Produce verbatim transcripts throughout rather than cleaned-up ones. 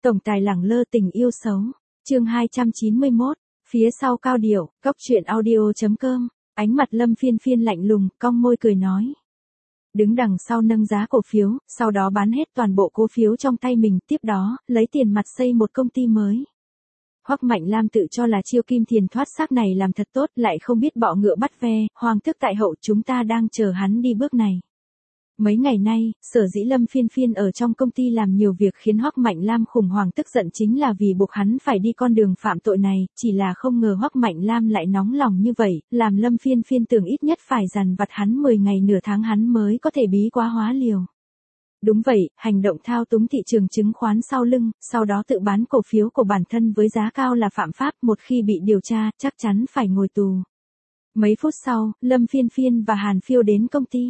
Tổng tài lẳng lơ tình yêu xấu. Chương hai trăm chín mươi mốt. Phía sau cao điệu, góc truyện audio chấm com. Ánh mặt Lâm Phiên Phiên lạnh lùng, cong môi cười nói. Đứng đằng sau nâng giá cổ phiếu, sau đó bán hết toàn bộ cổ phiếu trong tay mình, tiếp đó, lấy tiền mặt xây một công ty mới. Hoắc Mạnh Lam tự cho là chiêu kim thiền thoát xác này làm thật tốt, lại không biết bọ ngựa bắt ve, hoàng thức tại hậu, chúng ta đang chờ hắn đi bước này. Mấy ngày nay, sở dĩ Lâm Phiên Phiên ở trong công ty làm nhiều việc khiến Hoắc Mạnh Lam khủng hoảng tức giận chính là vì buộc hắn phải đi con đường phạm tội này, chỉ là không ngờ Hoắc Mạnh Lam lại nóng lòng như vậy, làm Lâm Phiên Phiên tưởng ít nhất phải dằn vặt hắn mười ngày nửa tháng hắn mới có thể bí quá hóa liều. Đúng vậy, hành động thao túng thị trường chứng khoán sau lưng, sau đó tự bán cổ phiếu của bản thân với giá cao là phạm pháp, một khi bị điều tra, chắc chắn phải ngồi tù. Mấy phút sau, Lâm Phiên Phiên và Hàn Phiêu đến công ty.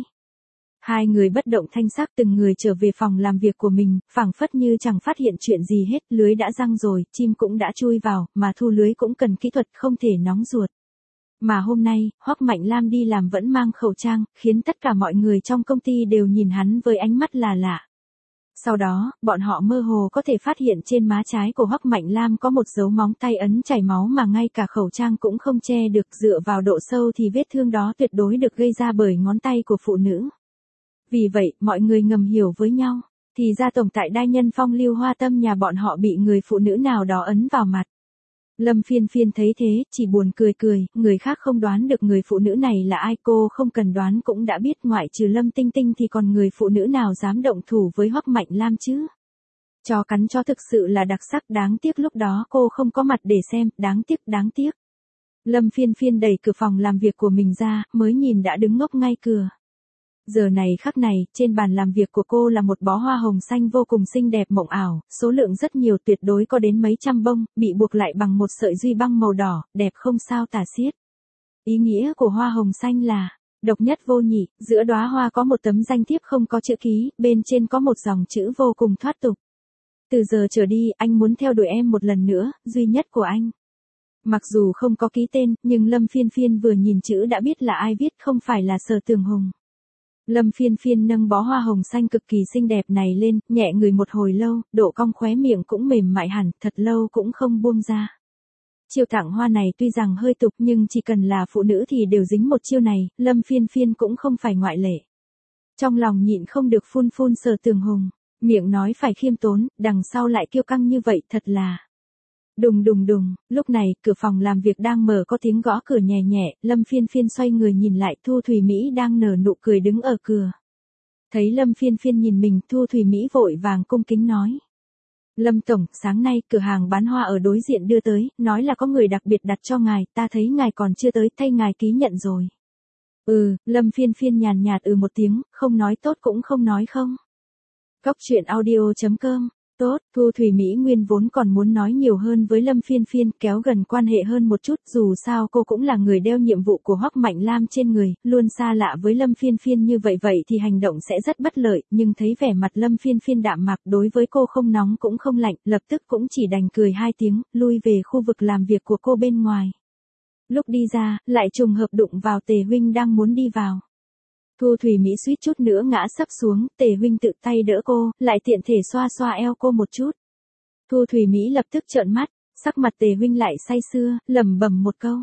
Hai người bất động thanh sắc từng người trở về phòng làm việc của mình, phảng phất như chẳng phát hiện chuyện gì hết, lưới đã giăng rồi, chim cũng đã chui vào, mà thu lưới cũng cần kỹ thuật không thể nóng ruột. Mà hôm nay, Hoắc Mạnh Lam đi làm vẫn mang khẩu trang, khiến tất cả mọi người trong công ty đều nhìn hắn với ánh mắt là lạ. Sau đó, bọn họ mơ hồ có thể phát hiện trên má trái của Hoắc Mạnh Lam có một dấu móng tay ấn chảy máu mà ngay cả khẩu trang cũng không che được, dựa vào độ sâu thì vết thương đó tuyệt đối được gây ra bởi ngón tay của phụ nữ. Vì vậy, mọi người ngầm hiểu với nhau, thì ra tổng tại đai nhân phong lưu hoa tâm nhà bọn họ bị người phụ nữ nào đó ấn vào mặt. Lâm Phiên Phiên thấy thế, chỉ buồn cười cười, người khác không đoán được người phụ nữ này là ai, cô không cần đoán cũng đã biết, ngoại trừ Lâm Tinh Tinh thì còn người phụ nữ nào dám động thủ với Hoắc Mạnh Lam chứ. Chó cắn chó thực sự là đặc sắc, đáng tiếc lúc đó cô không có mặt để xem, đáng tiếc, đáng tiếc. Lâm Phiên Phiên đẩy cửa phòng làm việc của mình ra, mới nhìn đã đứng ngốc ngay cửa. Giờ này khắc này, trên bàn làm việc của cô là một bó hoa hồng xanh vô cùng xinh đẹp mộng ảo, số lượng rất nhiều, tuyệt đối có đến mấy trăm bông, bị buộc lại bằng một sợi duy băng màu đỏ, đẹp không sao tả xiết. Ý nghĩa của hoa hồng xanh là, độc nhất vô nhị, giữa đóa hoa có một tấm danh thiếp không có chữ ký, bên trên có một dòng chữ vô cùng thoát tục. Từ giờ trở đi, anh muốn theo đuổi em một lần nữa, duy nhất của anh. Mặc dù không có ký tên, nhưng Lâm Phiên Phiên vừa nhìn chữ đã biết là ai viết, không phải là Sở Tường Hùng. Lâm Phiên Phiên nâng bó hoa hồng xanh cực kỳ xinh đẹp này lên, nhẹ người một hồi lâu, độ cong khóe miệng cũng mềm mại hẳn, thật lâu cũng không buông ra. Chiêu tặng hoa này tuy rằng hơi tục nhưng chỉ cần là phụ nữ thì đều dính một chiêu này, Lâm Phiên Phiên cũng không phải ngoại lệ. Trong lòng nhịn không được phun phun Sở Tường Hùng, miệng nói phải khiêm tốn, đằng sau lại kiêu căng như vậy, thật là... Đùng đùng đùng, lúc này, cửa phòng làm việc đang mở có tiếng gõ cửa nhẹ nhẹ, Lâm Phiên Phiên xoay người nhìn lại, Thu Thủy Mỹ đang nở nụ cười đứng ở cửa. Thấy Lâm Phiên Phiên nhìn mình, Thu Thủy Mỹ vội vàng cung kính nói. Lâm Tổng, sáng nay, cửa hàng bán hoa ở đối diện đưa tới, nói là có người đặc biệt đặt cho ngài, ta thấy ngài còn chưa tới, thay ngài ký nhận rồi. Ừ, Lâm Phiên Phiên nhàn nhạt ừ một tiếng, không nói tốt cũng không nói không. Góc truyện audio chấm com. Tốt, Thu Thủy Mỹ nguyên vốn còn muốn nói nhiều hơn với Lâm Phiên Phiên, kéo gần quan hệ hơn một chút, dù sao cô cũng là người đeo nhiệm vụ của Hoắc Mạnh Lam trên người, luôn xa lạ với Lâm Phiên Phiên như vậy vậy thì hành động sẽ rất bất lợi, nhưng thấy vẻ mặt Lâm Phiên Phiên đạm mạc, đối với cô không nóng cũng không lạnh, lập tức cũng chỉ đành cười hai tiếng, lui về khu vực làm việc của cô bên ngoài. Lúc đi ra, lại trùng hợp đụng vào Tề huynh đang muốn đi vào. Thu Thủy Mỹ suýt chút nữa ngã sấp xuống, Tề huynh tự tay đỡ cô, lại tiện thể xoa xoa eo cô một chút. Thu Thủy Mỹ lập tức trợn mắt, sắc mặt Tề huynh lại say sưa, lẩm bẩm một câu.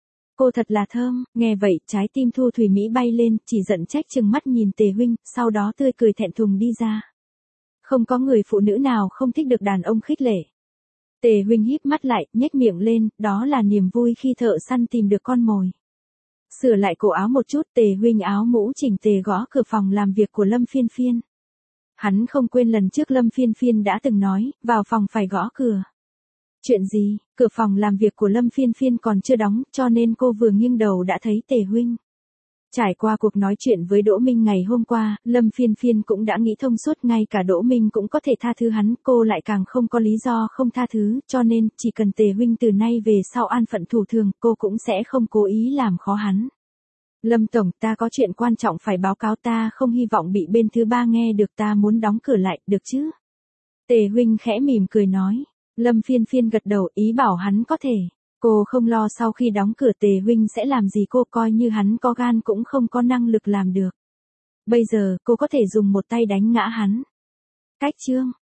Cô thật là thơm, nghe vậy, trái tim Thu Thủy Mỹ bay lên, chỉ giận trách chừng mắt nhìn Tề huynh, sau đó tươi cười thẹn thùng đi ra. Không có người phụ nữ nào không thích được đàn ông khích lệ. Tề huynh híp mắt lại, nhếch miệng lên, đó là niềm vui khi thợ săn tìm được con mồi. Sửa lại cổ áo một chút, Tề huynh áo mũ chỉnh tề gõ cửa phòng làm việc của Lâm Phiên Phiên. Hắn không quên lần trước Lâm Phiên Phiên đã từng nói, vào phòng phải gõ cửa. Chuyện gì, cửa phòng làm việc của Lâm Phiên Phiên còn chưa đóng, cho nên cô vừa nghiêng đầu đã thấy Tề huynh. Trải qua cuộc nói chuyện với Đỗ Minh ngày hôm qua, Lâm Phiên Phiên cũng đã nghĩ thông suốt, ngay cả Đỗ Minh cũng có thể tha thứ hắn, cô lại càng không có lý do không tha thứ, cho nên, chỉ cần Tề huynh từ nay về sau an phận thủ thường, cô cũng sẽ không cố ý làm khó hắn. Lâm Tổng, ta có chuyện quan trọng phải báo cáo, ta không hy vọng bị bên thứ ba nghe được, ta muốn đóng cửa lại, được chứ? Tề huynh khẽ mỉm cười nói. Lâm Phiên Phiên gật đầu, ý bảo hắn có thể. Cô không lo sau khi đóng cửa Tề huynh sẽ làm gì cô, coi như hắn có gan cũng không có năng lực làm được. Bây giờ, cô có thể dùng một tay đánh ngã hắn. Cách chương.